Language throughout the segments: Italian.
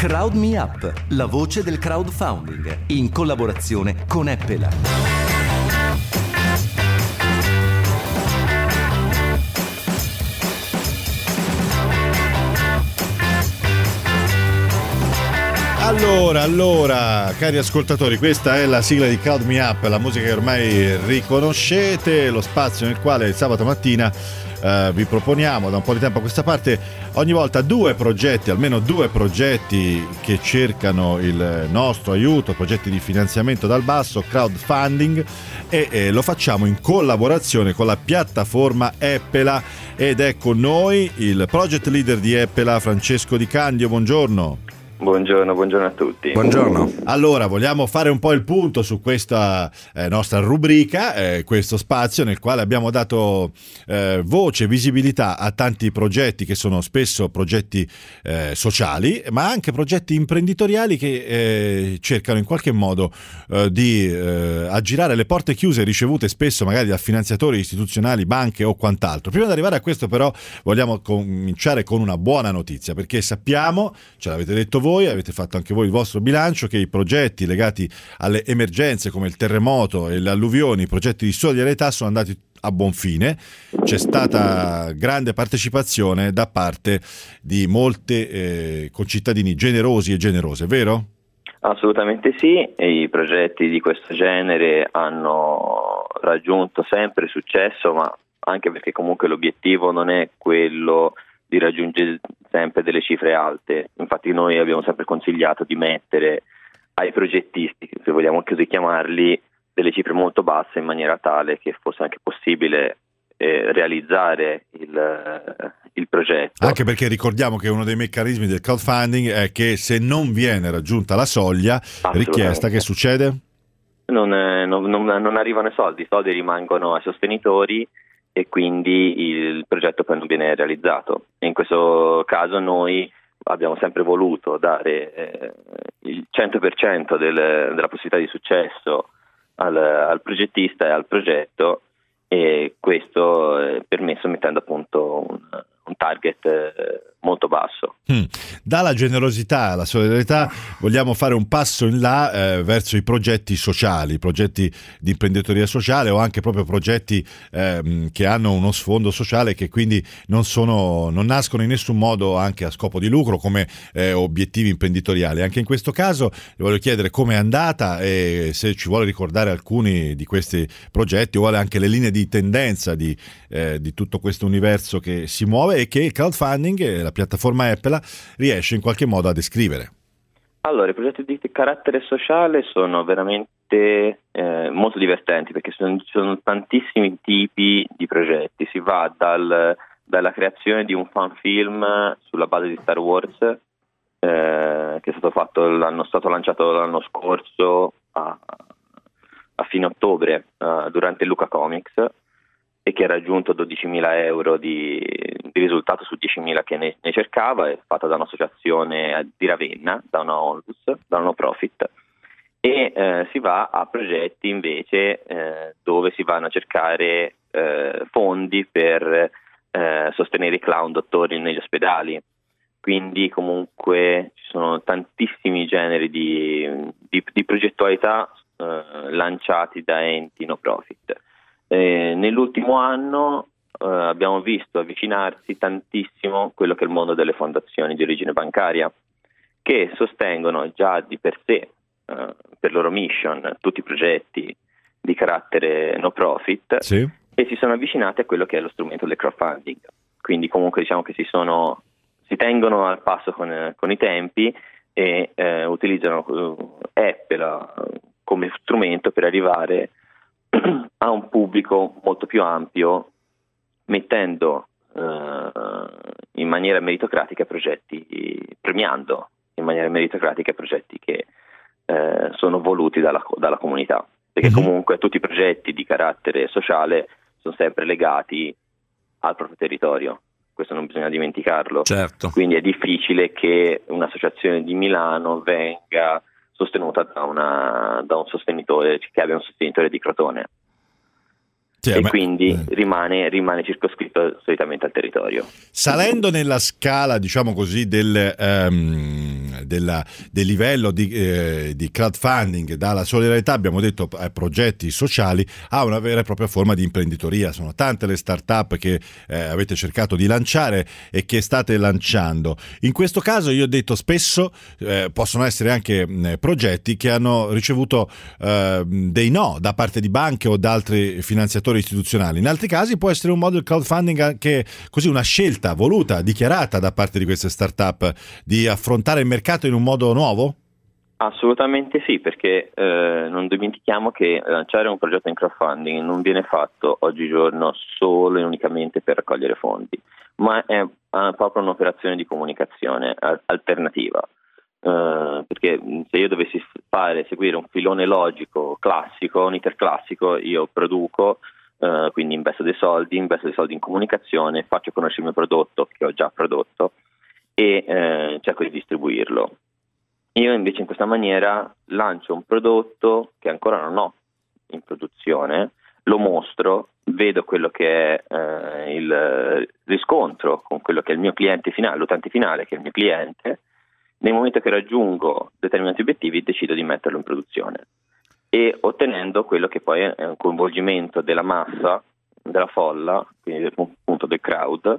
Crowd Me Up, la voce del crowdfunding, in collaborazione con Eppela. Allora, cari ascoltatori, questa è la sigla di Crowd Me Up, la musica che ormai riconoscete, lo spazio nel quale il sabato mattina vi proponiamo da un po' di tempo a questa parte ogni volta almeno due progetti che cercano il nostro aiuto, progetti di finanziamento dal basso, crowdfunding, e lo facciamo in collaborazione con la piattaforma Eppela, ed è con noi il project leader di Eppela, Francesco Di Candio. Buongiorno. Buongiorno a tutti. Buongiorno. Allora, vogliamo fare un po' il punto su questa nostra rubrica, questo spazio nel quale abbiamo dato voce, visibilità a tanti progetti che sono spesso progetti sociali, ma anche progetti imprenditoriali che cercano in qualche modo di aggirare le porte chiuse ricevute spesso magari da finanziatori istituzionali, banche o quant'altro. Prima di arrivare a questo però vogliamo cominciare con una buona notizia, perché sappiamo, ce l'avete detto voi, avete fatto anche voi il vostro bilancio, che i progetti legati alle emergenze come il terremoto e le alluvioni, i progetti di solidarietà sono andati a buon fine. C'è stata grande partecipazione da parte di molti concittadini generosi e generose, vero? Assolutamente sì, e i progetti di questo genere hanno raggiunto sempre successo, ma anche perché comunque l'obiettivo non è quello di raggiungere sempre delle cifre alte. Infatti noi abbiamo sempre consigliato di mettere ai progettisti, se vogliamo così chiamarli, delle cifre molto basse in maniera tale che fosse anche possibile realizzare il progetto. Anche perché ricordiamo che uno dei meccanismi del crowdfunding è che se non viene raggiunta la soglia richiesta, che succede? Non arrivano i soldi rimangono ai sostenitori e quindi il progetto poi non viene realizzato. E in questo caso noi abbiamo sempre voluto dare il 100% della possibilità di successo al progettista e al progetto, e questo è permesso mettendo appunto un target molto basso. Dalla generosità alla solidarietà vogliamo fare un passo in là verso i progetti sociali, progetti di imprenditoria sociale, o anche proprio progetti che hanno uno sfondo sociale, che quindi non nascono in nessun modo anche a scopo di lucro come obiettivi imprenditoriali. Anche in questo caso vi voglio chiedere com'è andata e se ci vuole ricordare alcuni di questi progetti, o vuole anche le linee di tendenza di tutto questo universo che si muove e che il crowdfunding e la piattaforma Eppela riesce in qualche modo a descrivere. Allora, i progetti di carattere sociale sono veramente molto divertenti, perché ci sono tantissimi tipi di progetti. Si va dalla creazione di un fan film sulla base di Star Wars, che è stato lanciato l'anno scorso a fine ottobre durante il Luca Comics, e che ha raggiunto 12.000 euro di risultato su 10.000 che ne cercava. È fatta da un'associazione di Ravenna, da una onlus, da una no profit, e si va a progetti invece dove si vanno a cercare fondi per sostenere i clown dottori negli ospedali. Quindi comunque ci sono tantissimi generi di progettualità lanciati da enti no profit. Nell'ultimo anno abbiamo visto avvicinarsi tantissimo quello che è il mondo delle fondazioni di origine bancaria, che sostengono già di per sé, per loro mission, tutti i progetti di carattere no profit, sì, e si sono avvicinati a quello che è lo strumento del crowdfunding. Quindi comunque diciamo che si tengono al passo con i tempi e utilizzano Eppela come strumento per arrivare a un pubblico molto più ampio, mettendo in maniera meritocratica premiando in maniera meritocratica progetti che sono voluti dalla comunità, perché comunque tutti i progetti di carattere sociale sono sempre legati al proprio territorio. Questo non bisogna dimenticarlo. Certo. Quindi è difficile che un'associazione di Milano venga sostenuta da un sostenitore, che abbia un sostenitore di Crotone. e quindi rimane circoscritto solitamente al territorio. Salendo nella scala, diciamo così, del livello di crowdfunding, dalla solidarietà, abbiamo detto, ai progetti sociali, a una vera e propria forma di imprenditoria. Sono tante le start-up che avete cercato di lanciare e che state lanciando. In questo caso, io ho detto, spesso possono essere anche progetti che hanno ricevuto dei no da parte di banche o da altri finanziatori istituzionali. In altri casi può essere un modo il crowdfunding anche così, una scelta voluta, dichiarata da parte di queste start-up di affrontare il mercato in un modo nuovo? Assolutamente sì, perché non dimentichiamo che lanciare un progetto in crowdfunding non viene fatto oggigiorno solo e unicamente per raccogliere fondi, ma è proprio un'operazione di comunicazione alternativa. Perché se io dovessi seguire un filone logico classico, un iter classico, io produco, quindi investo dei soldi in comunicazione, faccio conoscere il mio prodotto che ho già prodotto e cerco di distribuirlo. Io invece in questa maniera lancio un prodotto che ancora non ho in produzione, lo mostro, vedo quello che è il riscontro con quello che è il mio cliente finale, l'utente finale che è il mio cliente. Nel momento che raggiungo determinati obiettivi decido di metterlo in produzione e ottenendo quello che poi è un coinvolgimento della massa, della folla, quindi appunto del crowd,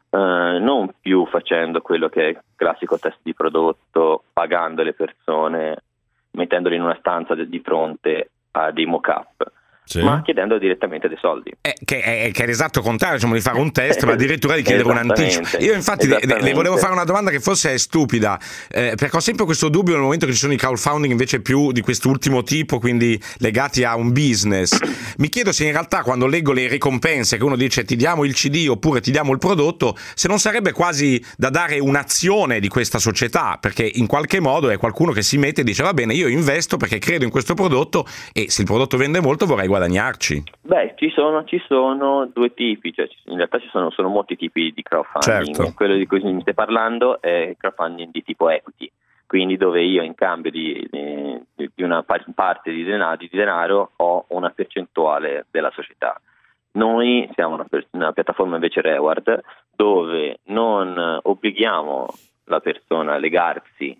non più facendo quello che è il classico test di prodotto, pagando le persone, mettendole in una stanza di fronte a dei mock-up. Sì. Ma chiedendo direttamente dei soldi. Che è l'esatto contrario, diciamo, di fare un test, ma addirittura di chiedere un anticipo. Io infatti le volevo fare una domanda che forse è stupida, perché ho sempre questo dubbio nel momento che ci sono i crowdfunding invece più di quest'ultimo tipo, quindi legati a un business. Mi chiedo se in realtà quando leggo le ricompense che uno dice ti diamo il CD oppure ti diamo il prodotto, se non sarebbe quasi da dare un'azione di questa società, perché in qualche modo è qualcuno che si mette e dice va bene, io investo perché credo in questo prodotto e se il prodotto vende molto vorrei guadagnarci. Beh, ci sono due tipi, cioè in realtà ci sono molti tipi di crowdfunding. Certo. Quello di cui mi stai parlando è crowdfunding di tipo equity, quindi dove io in cambio di una parte di denaro ho una percentuale della società. Noi siamo una piattaforma invece reward dove non obblighiamo la persona a legarsi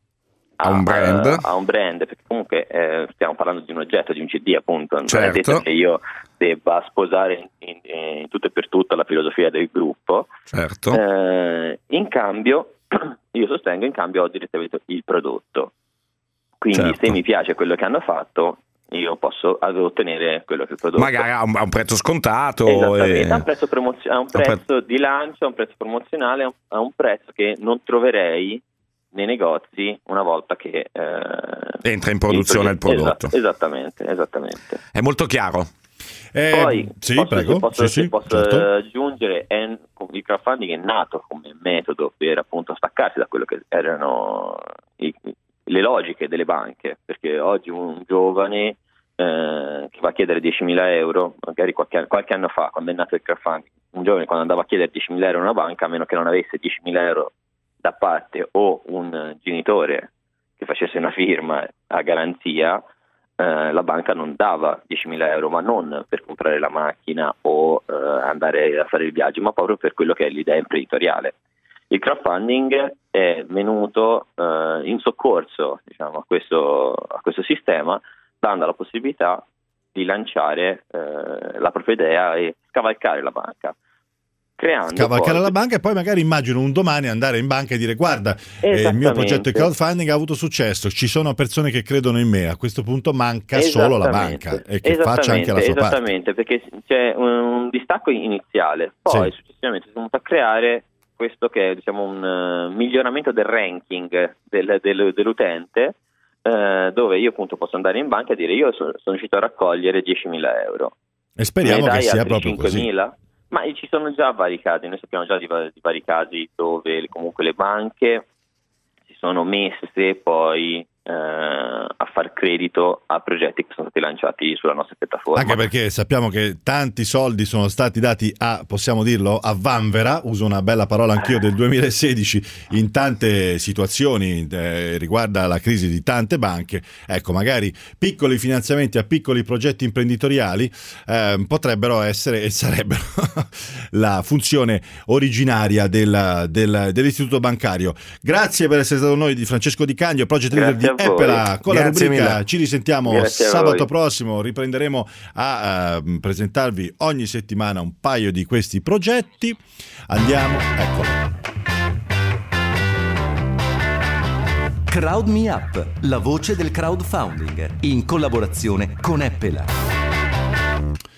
a un brand, perché comunque stiamo parlando di un oggetto, di un CD appunto, non è detto che io debba sposare in tutto e per tutto la filosofia del gruppo. Certo. In cambio io sostengo, in cambio ho direttamente il prodotto, quindi se mi piace quello che hanno fatto io posso ottenere quello che è il prodotto, magari a un prezzo scontato, esattamente, a un prezzo di lancio, a un prezzo promozionale, a un prezzo che non troverei nei negozi una volta che entra in produzione il prodotto. Esattamente. È molto chiaro. Poi posso certo. aggiungere, il crowdfunding è nato come metodo per appunto staccarsi da quello che erano le logiche delle banche, perché oggi un giovane che va a chiedere 10.000 euro, magari qualche anno fa, quando è nato il crowdfunding, un giovane quando andava a chiedere 10.000 euro a una banca, a meno che non avesse 10.000 euro da parte o un genitore che facesse una firma a garanzia, la banca non dava 10.000 euro, ma non per comprare la macchina o andare a fare il viaggio, ma proprio per quello che è l'idea imprenditoriale. Il crowdfunding è venuto in soccorso, diciamo, a questo sistema, dando la possibilità di lanciare la propria idea e scavalcare la banca. Scavalcare la banca e poi magari immagino un domani andare in banca e dire guarda, il mio progetto di crowdfunding ha avuto successo, ci sono persone che credono in me, a questo punto manca solo la banca e che faccia anche la sua parte. Esattamente, perché c'è un distacco iniziale, poi successivamente si è venuto a creare questo che è, diciamo, un miglioramento del ranking dell'utente, dove io appunto posso andare in banca e dire io sono riuscito a raccogliere 10.000 euro e speriamo che sia proprio 5.000? Così. Ma ci sono già vari casi, noi sappiamo già di vari casi dove comunque le banche si sono messe poi a far credito a progetti che sono stati lanciati sulla nostra piattaforma. Anche perché sappiamo che tanti soldi sono stati dati a, possiamo dirlo, a vanvera, uso una bella parola anch'io del 2016, in tante situazioni, riguarda la crisi di tante banche. Ecco, magari piccoli finanziamenti a piccoli progetti imprenditoriali potrebbero essere e sarebbero la funzione originaria dell'istituto bancario. Grazie per essere stato con noi di Francesco Di Cagno, Project Leader di Epela, con la rubrica mille. Ci risentiamo sabato prossimo, riprenderemo a presentarvi ogni settimana un paio di questi progetti. Andiamo, eccolo. Crowd Me Up, la voce del crowdfunding, in collaborazione con Epela.